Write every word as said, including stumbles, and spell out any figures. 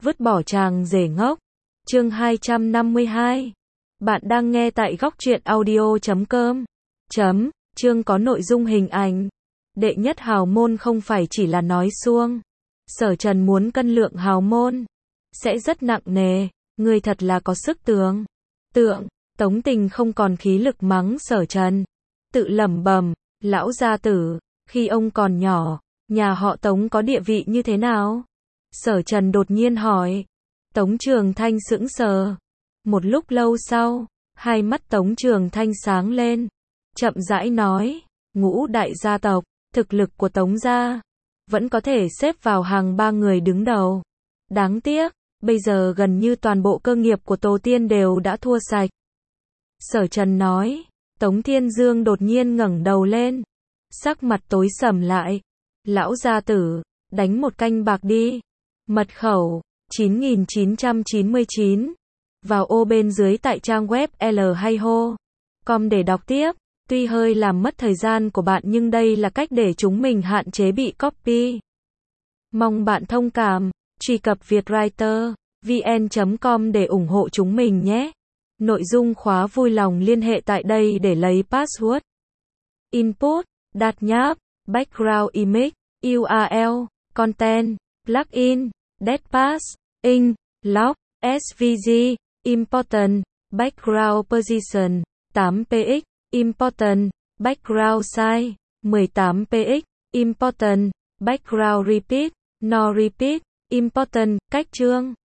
vứt bỏ chàng rể ngốc. Chương hai trăm năm mươi hai. Bạn đang nghe tại góc truyện audio chấm com. Chấm, chương có nội dung hình ảnh. Đệ nhất hào môn không phải chỉ là nói suông. Sở Trần muốn cân lượng hào môn sẽ rất nặng nề, ngươi thật là có sức tưởng. Tượng, Tống Tình không còn khí lực mắng Sở Trần, tự lẩm bẩm, lão gia tử, khi ông còn nhỏ, nhà họ Tống có địa vị như thế nào? Sở Trần đột nhiên hỏi. Tống Trường Thanh sững sờ. Một lúc lâu sau, hai mắt Tống Trường Thanh sáng lên, chậm rãi nói, ngũ đại gia tộc, thực lực của Tống gia vẫn có thể xếp vào hàng ba người đứng đầu. Đáng tiếc, bây giờ gần như toàn bộ cơ nghiệp của tổ tiên đều đã thua sạch. Sở Trần nói. Tống Thiên Dương đột nhiên ngẩng đầu lên, sắc mặt tối sầm lại. Lão gia tử, đánh một canh bạc đi. Mật khẩu chín nghìn chín trăm chín mươi chín. Vào ô bên dưới tại trang web l hay ho chấm com để đọc tiếp. Tuy hơi làm mất thời gian của bạn nhưng đây là cách để chúng mình hạn chế bị copy. Mong bạn thông cảm. Truy cập vietwriter vn chấm com để ủng hộ chúng mình nhé. Nội dung khóa vui lòng liên hệ tại đây để lấy password. Input, đặt nháp, background image, u rờ lờ, content, plugin, deadpass, ink, lock, ét vê giê, important, background position, tám px, important, background size, mười tám px, important, background repeat, no repeat, important, cách chương.